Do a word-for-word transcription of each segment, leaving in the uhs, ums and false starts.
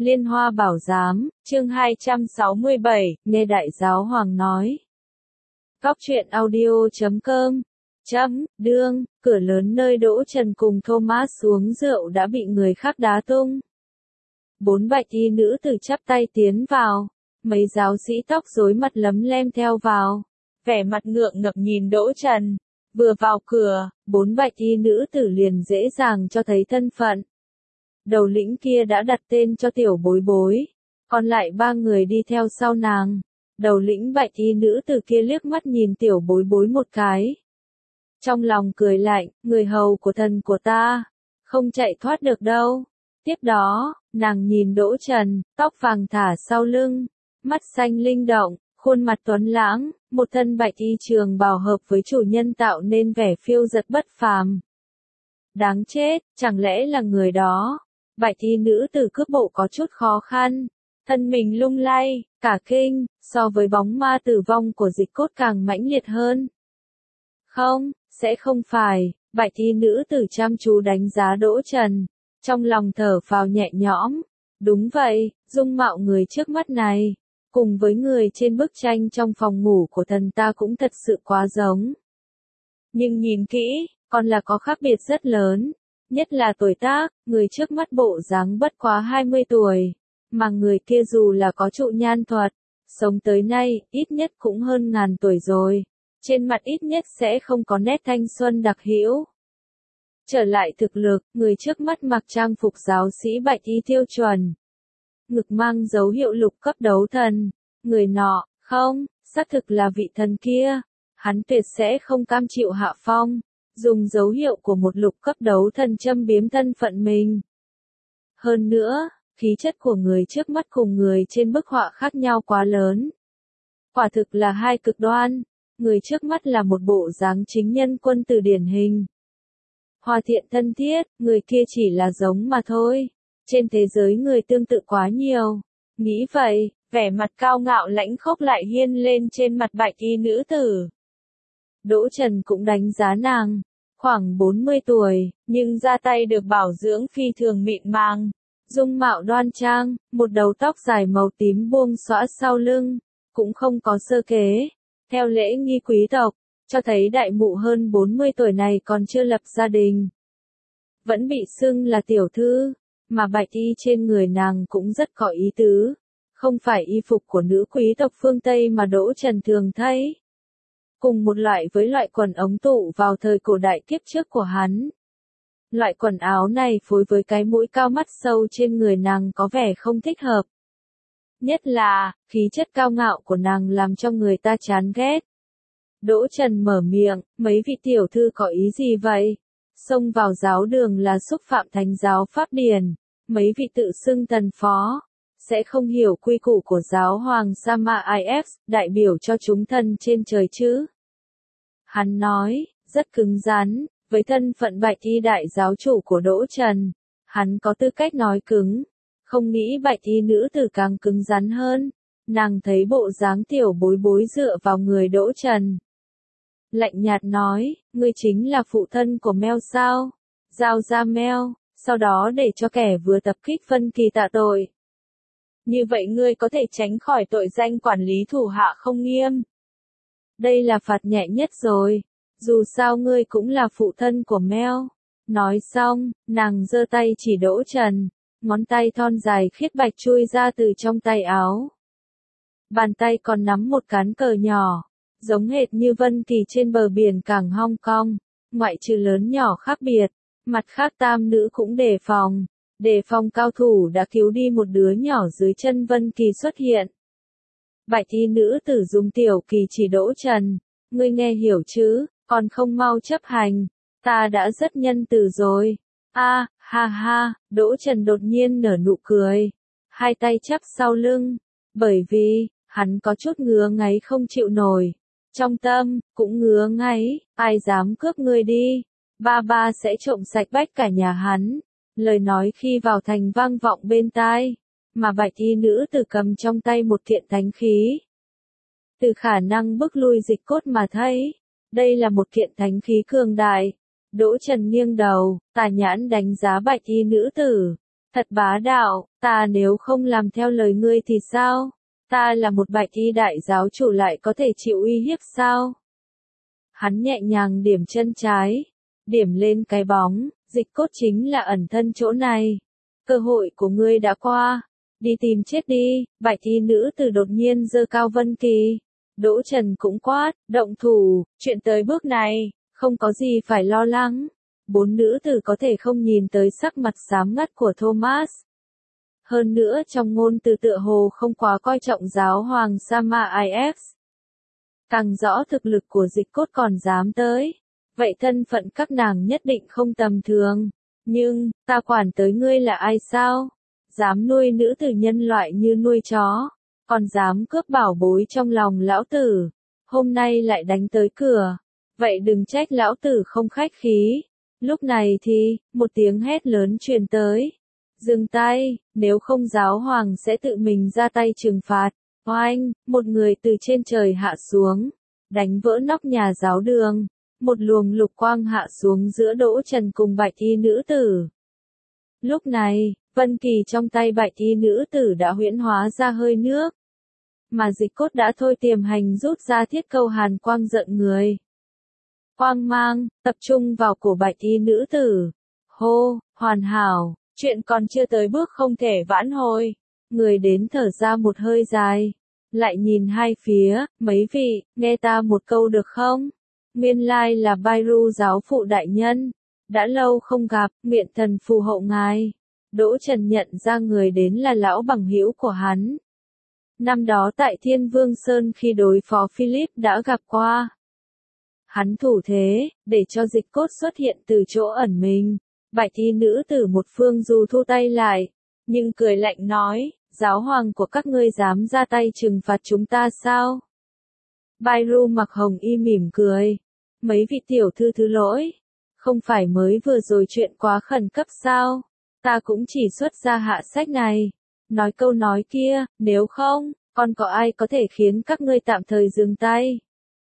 Liên Hoa Bảo Giám, chương hai trăm sáu mươi bảy, nghe Đại Giáo Hoàng nói. Góc truyện audio chấm com, chấm, đương, cửa lớn nơi Đỗ Trần cùng Thomas xuống rượu đã bị người khác đá tung. Bốn bạch y nữ tử chắp tay tiến vào, mấy giáo sĩ tóc rối mặt lấm lem theo vào, vẻ mặt ngượng ngập nhìn Đỗ Trần. Vừa vào cửa, bốn bạch y nữ tử liền dễ dàng cho thấy thân phận. Đầu lĩnh kia đã đặt tên cho tiểu bối bối, còn lại ba người đi theo sau nàng. Đầu lĩnh bạch y nữ tử kia liếc mắt nhìn tiểu bối bối một cái. Trong lòng cười lạnh, người hầu của thần của ta, không chạy thoát được đâu. Tiếp đó, nàng nhìn Đỗ Trần, tóc vàng thả sau lưng, mắt xanh linh động, khuôn mặt tuấn lãng, một thân bạch y trường bào hợp với chủ nhân tạo nên vẻ phiêu dật bất phàm. Đáng chết, chẳng lẽ là người đó? Bạch y nữ tử cước bộ có chút khó khăn, thân mình lung lay, cả kinh, so với bóng ma tử vong của dịch cốt càng mãnh liệt hơn. Không, sẽ không phải, bạch y nữ tử chăm chú đánh giá Đỗ Trần, trong lòng thở phào nhẹ nhõm. Đúng vậy, dung mạo người trước mắt này, cùng với người trên bức tranh trong phòng ngủ của thần ta cũng thật sự quá giống. Nhưng nhìn kỹ, còn là có khác biệt rất lớn. Nhất là tuổi tác, người trước mắt bộ dáng bất quá hai mươi tuổi, mà người kia dù là có trụ nhan thuật, sống tới nay, ít nhất cũng hơn ngàn tuổi rồi, trên mặt ít nhất sẽ không có nét thanh xuân đặc hữu. Trở lại thực lực, người trước mắt mặc trang phục giáo sĩ bạch y tiêu chuẩn, ngực mang dấu hiệu lục cấp đấu thần, người nọ, không, xác thực là vị thần kia, hắn tuyệt sẽ không cam chịu hạ phong. Dùng dấu hiệu của một lục cấp đấu thần châm biếm thân phận mình. Hơn nữa, khí chất của người trước mắt cùng người trên bức họa khác nhau quá lớn. Quả thực là hai cực đoan, người trước mắt là một bộ dáng chính nhân quân tử điển hình. Hòa thiện thân thiết, người kia chỉ là giống mà thôi. Trên thế giới người tương tự quá nhiều. Nghĩ vậy, vẻ mặt cao ngạo lãnh khốc lại hiên lên trên mặt bạch y nữ tử. Đỗ Trần cũng đánh giá nàng, khoảng bốn mươi tuổi, nhưng da tay được bảo dưỡng phi thường mịn màng, dung mạo đoan trang, một đầu tóc dài màu tím buông xõa sau lưng, cũng không có sơ kế, theo lễ nghi quý tộc, cho thấy đại mụ hơn bốn mươi tuổi này còn chưa lập gia đình. Vẫn bị xưng là tiểu thư, mà bạch y trên người nàng cũng rất có ý tứ, không phải y phục của nữ quý tộc phương Tây mà Đỗ Trần thường thấy. Cùng một loại với loại quần ống tụ vào thời cổ đại kiếp trước của hắn. Loại quần áo này phối với cái mũi cao mắt sâu trên người nàng có vẻ không thích hợp. Nhất là, khí chất cao ngạo của nàng làm cho người ta chán ghét. Đỗ Trần mở miệng, mấy vị tiểu thư có ý gì vậy? Xông vào giáo đường là xúc phạm thánh giáo pháp điển, mấy vị tự xưng thần phó, sẽ không hiểu quy củ của giáo hoàng Sama i ép, đại biểu cho chúng thần trên trời chứ. Hắn nói, rất cứng rắn, với thân phận bạch y đại giáo chủ của Đỗ Trần, hắn có tư cách nói cứng, không nghĩ bạch y nữ tử càng cứng rắn hơn, nàng thấy bộ dáng tiểu bối bối dựa vào người Đỗ Trần. Lạnh nhạt nói, ngươi chính là phụ thân của Mel sao? Giao ra Mel, sau đó để cho kẻ vừa tập kích Vân Kỳ tạ tội. Như vậy ngươi có thể tránh khỏi tội danh quản lý thủ hạ không nghiêm. Đây là phạt nhẹ nhất rồi, dù sao ngươi cũng là phụ thân của Mel. Nói xong, nàng giơ tay chỉ Đỗ Trần, ngón tay thon dài khiết bạch chui ra từ trong tay áo. Bàn tay còn nắm một cán cờ nhỏ, giống hệt như Vân Kỳ trên bờ biển cảng Hong Kong, ngoại trừ lớn nhỏ khác biệt, mặt khác tam nữ cũng đề phòng. Đề phòng cao thủ đã cứu đi một đứa nhỏ dưới chân Vân Kỳ xuất hiện. Bạch y nữ tử dùng tiểu kỳ chỉ Đỗ Trần, ngươi nghe hiểu chứ, còn không mau chấp hành, ta đã rất nhân từ rồi. A, à, ha ha, Đỗ Trần đột nhiên nở nụ cười, hai tay chắp sau lưng, bởi vì, hắn có chút ngứa ngáy không chịu nổi. Trong tâm, cũng ngứa ngáy, ai dám cướp ngươi đi, ba ba sẽ trộm sạch bách cả nhà hắn. Lời nói khi vào thành vang vọng bên tai, mà bạch y nữ tử cầm trong tay một kiện thánh khí. Từ khả năng bức lui dịch cốt mà thấy, đây là một kiện thánh khí cường đại. Đỗ Trần nghiêng đầu, tà nhãn đánh giá bạch y nữ tử, Thật bá đạo, ta nếu không làm theo lời ngươi thì sao? Ta là một bạch y đại giáo chủ lại có thể chịu uy hiếp sao? Hắn nhẹ nhàng điểm chân trái, điểm lên cái bóng, Dịch Cốt chính là ẩn thân chỗ này. Cơ hội của ngươi đã qua, đi tìm chết đi, bạch y nữ tử đột nhiên giơ cao Vân Kỳ. Đỗ Trần cũng quát, động thủ, chuyện tới bước này, không có gì phải lo lắng. Bốn nữ tử có thể không nhìn tới sắc mặt xám ngắt của Thomas. Hơn nữa trong ngôn từ tựa hồ không quá coi trọng giáo hoàng Sama i ét. Càng rõ thực lực của Dịch Cốt còn dám tới. Vậy thân phận các nàng nhất định không tầm thường. Nhưng, ta quản tới ngươi là ai sao? Dám nuôi nữ tử nhân loại như nuôi chó. Còn dám cướp bảo bối trong lòng lão tử. Hôm nay lại đánh tới cửa. Vậy đừng trách lão tử không khách khí. Lúc này thì, một tiếng hét lớn truyền tới. Dừng tay, nếu không giáo hoàng sẽ tự mình ra tay trừng phạt. Oanh, một người từ trên trời hạ xuống, đánh vỡ nóc nhà giáo đường. Một luồng lục quang hạ xuống giữa Đỗ Trần cùng bạch y nữ tử. Lúc này, Vân Kỳ trong tay bạch y nữ tử đã huyễn hóa ra hơi nước. Mà Dịch Cốt đã thôi tiềm hành rút ra thiết câu hàn quang giận người. Quang mang, tập trung vào cổ bạch y nữ tử. Hô, hoàn hảo, chuyện còn chưa tới bước không thể vãn hồi. Người đến thở ra một hơi dài. Lại nhìn hai phía, mấy vị, nghe ta một câu được không? Nguyên lai là Bairu giáo phụ đại nhân. Đã lâu không gặp, nguyện thần phù hộ ngài. Đỗ Trần nhận ra người đến là lão bằng hữu của hắn. Năm đó tại Thiên Vương Sơn khi đối phó Philip đã gặp qua. Hắn thủ thế, để cho Dịch Cốt xuất hiện từ chỗ ẩn mình. Bạch y nữ tử một phương dù thu tay lại, nhưng cười lạnh nói, giáo hoàng của các ngươi dám ra tay trừng phạt chúng ta sao? Bairu mặc hồng y mỉm cười. Mấy vị tiểu thư thứ lỗi. Không phải mới vừa rồi chuyện quá khẩn cấp sao? Ta cũng chỉ xuất ra hạ sách này. Nói câu nói kia, nếu không, còn có ai có thể khiến các ngươi tạm thời dừng tay?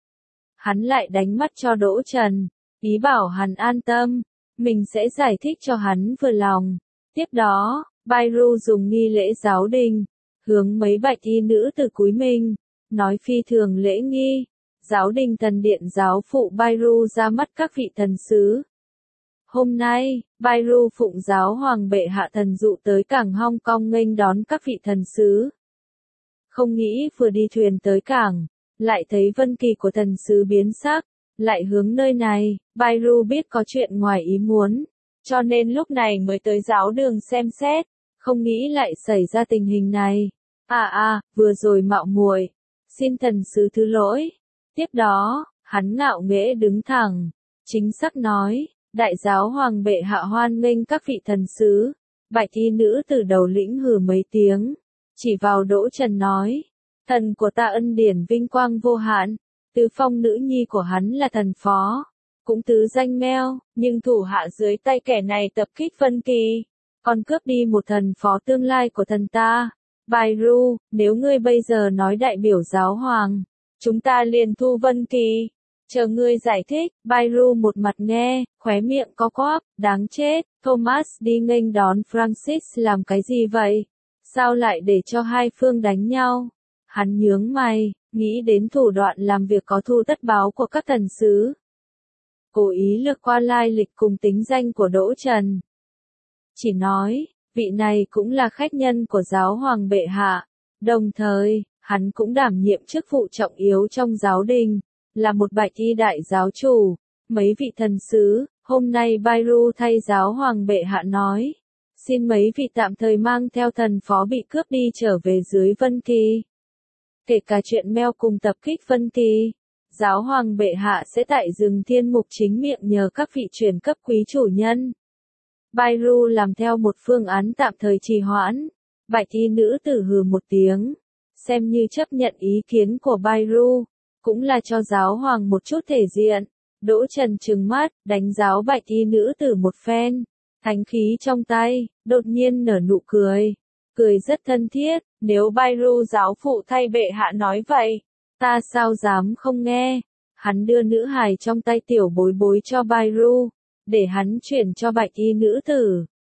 Hắn lại đánh mắt cho Đỗ Trần, ý bảo hắn an tâm, mình sẽ giải thích cho hắn vừa lòng. Tiếp đó, Bairu dùng nghi lễ giáo đình, hướng mấy bạch y nữ từ cúi mình, nói phi thường lễ nghi. Giáo đình thần điện giáo phụ Bairu ra mắt các vị thần sứ. Hôm nay, Bairu phụng giáo hoàng bệ hạ thần dụ tới cảng Hong Kong nghênh đón các vị thần sứ. Không nghĩ vừa đi thuyền tới cảng, lại thấy Vân Kỳ của thần sứ biến sắc, lại hướng nơi này. Bairu biết có chuyện ngoài ý muốn, cho nên lúc này mới tới giáo đường xem xét, không nghĩ lại xảy ra tình hình này. À à, vừa rồi mạo muội, xin thần sứ thứ lỗi. Tiếp đó, hắn ngạo nghễ đứng thẳng, chính xác nói, đại giáo hoàng bệ hạ hoan nghênh các vị thần sứ. Bạch y nữ từ đầu lĩnh hừ mấy tiếng, chỉ vào Đỗ Trần nói, thần của ta ân điển vinh quang vô hạn, tứ phong nữ nhi của hắn là thần phó, cũng tứ danh meo, nhưng thủ hạ dưới tay kẻ này tập kích Vân Kỳ, còn cướp đi một thần phó tương lai của thần ta. Bairu, nếu ngươi bây giờ nói đại biểu giáo hoàng, chúng ta liền thu Vân Kỳ. Chờ ngươi giải thích. Bairu một mặt nghe, khóe miệng có quắp, đáng chết, Thomas đi nghênh đón Francis làm cái gì vậy? Sao lại để cho hai phương đánh nhau? Hắn nhướng mày, nghĩ đến thủ đoạn làm việc có thu tất báo của các thần sứ. Cố ý lược qua lai lịch cùng tính danh của Đỗ Trần. Chỉ nói, vị này cũng là khách nhân của giáo hoàng bệ hạ. Đồng thời, hắn cũng đảm nhiệm chức vụ trọng yếu trong giáo đình, là một bạch y đại giáo chủ. Mấy vị thần sứ, hôm nay Bairu thay giáo hoàng bệ hạ nói, xin mấy vị tạm thời mang theo thần phó bị cướp đi trở về dưới Vân Kỳ. Kể cả chuyện meo cùng tập kích Vân Kỳ, giáo hoàng bệ hạ sẽ tại rừng thiên mục chính miệng nhờ các vị chuyển cấp quý chủ nhân. Bairu làm theo một phương án tạm thời trì hoãn. Bạch y nữ tử hừ một tiếng, xem như chấp nhận ý kiến của Bairu, cũng là cho giáo hoàng một chút thể diện. Đỗ Trần trừng mắt, đánh giáo bạch y nữ tử một phen, thánh khí trong tay, đột nhiên nở nụ cười, cười rất thân thiết. Nếu Bairu giáo phụ thay bệ hạ nói vậy, ta sao dám không nghe. Hắn đưa nữ hài trong tay tiểu bối bối cho Bairu, để hắn chuyển cho bạch y nữ tử.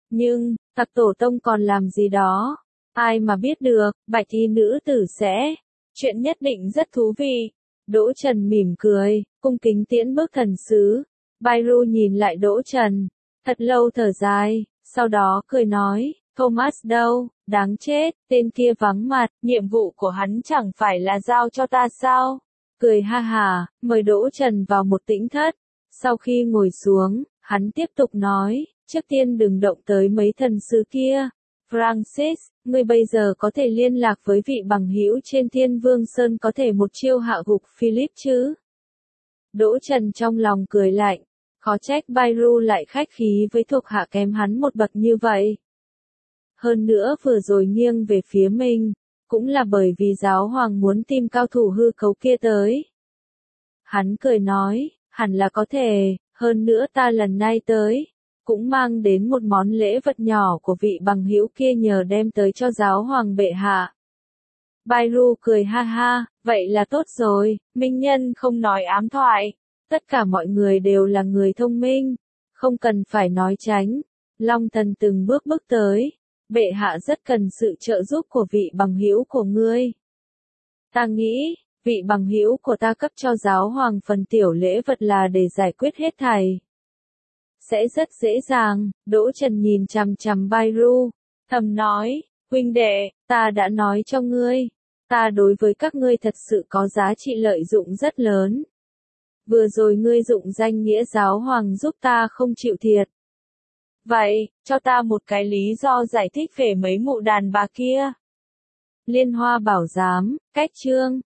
Nhưng, tặc tổ tông còn làm gì đó? Ai mà biết được, bạch y nữ tử sẽ. Chuyện nhất định rất thú vị. Đỗ Trần mỉm cười, cung kính tiễn bước thần sứ. Bairu nhìn lại Đỗ Trần. Thật lâu thở dài, sau đó cười nói, Thomas đâu, đáng chết, tên kia vắng mặt, nhiệm vụ của hắn chẳng phải là giao cho ta sao? Cười ha hà, mời Đỗ Trần vào một tĩnh thất. Sau khi ngồi xuống, hắn tiếp tục nói, trước tiên đừng động tới mấy thần sứ kia. Francis, ngươi bây giờ có thể liên lạc với vị bằng hữu trên Thiên Vương Sơn có thể một chiêu hạ gục Philip chứ? Đỗ Trần trong lòng cười lạnh, khó trách Bairu lại khách khí với thuộc hạ kém hắn một bậc như vậy. Hơn nữa vừa rồi nghiêng về phía mình, cũng là bởi vì giáo hoàng muốn tìm cao thủ hư cấu kia tới. Hắn cười nói, hẳn là có thể, hơn nữa ta lần này tới, cũng mang đến một món lễ vật nhỏ của vị bằng hữu kia nhờ đem tới cho giáo hoàng bệ hạ. Bairu cười ha ha, vậy là tốt rồi, minh nhân không nói ám thoại, tất cả mọi người đều là người thông minh, không cần phải nói tránh. Long Thần từng bước bước tới, bệ hạ rất cần sự trợ giúp của vị bằng hữu của ngươi. Ta nghĩ, vị bằng hữu của ta cấp cho giáo hoàng phần tiểu lễ vật là để giải quyết hết thảy. Sẽ rất dễ dàng. Đỗ Trần nhìn chằm chằm Bairu, thầm nói, huynh đệ, ta đã nói cho ngươi, ta đối với các ngươi thật sự có giá trị lợi dụng rất lớn. Vừa rồi ngươi dụng danh nghĩa giáo hoàng giúp ta không chịu thiệt. Vậy, cho ta một cái lý do giải thích về mấy mụ đàn bà kia. Liên Hoa Bảo Giám, cách chương.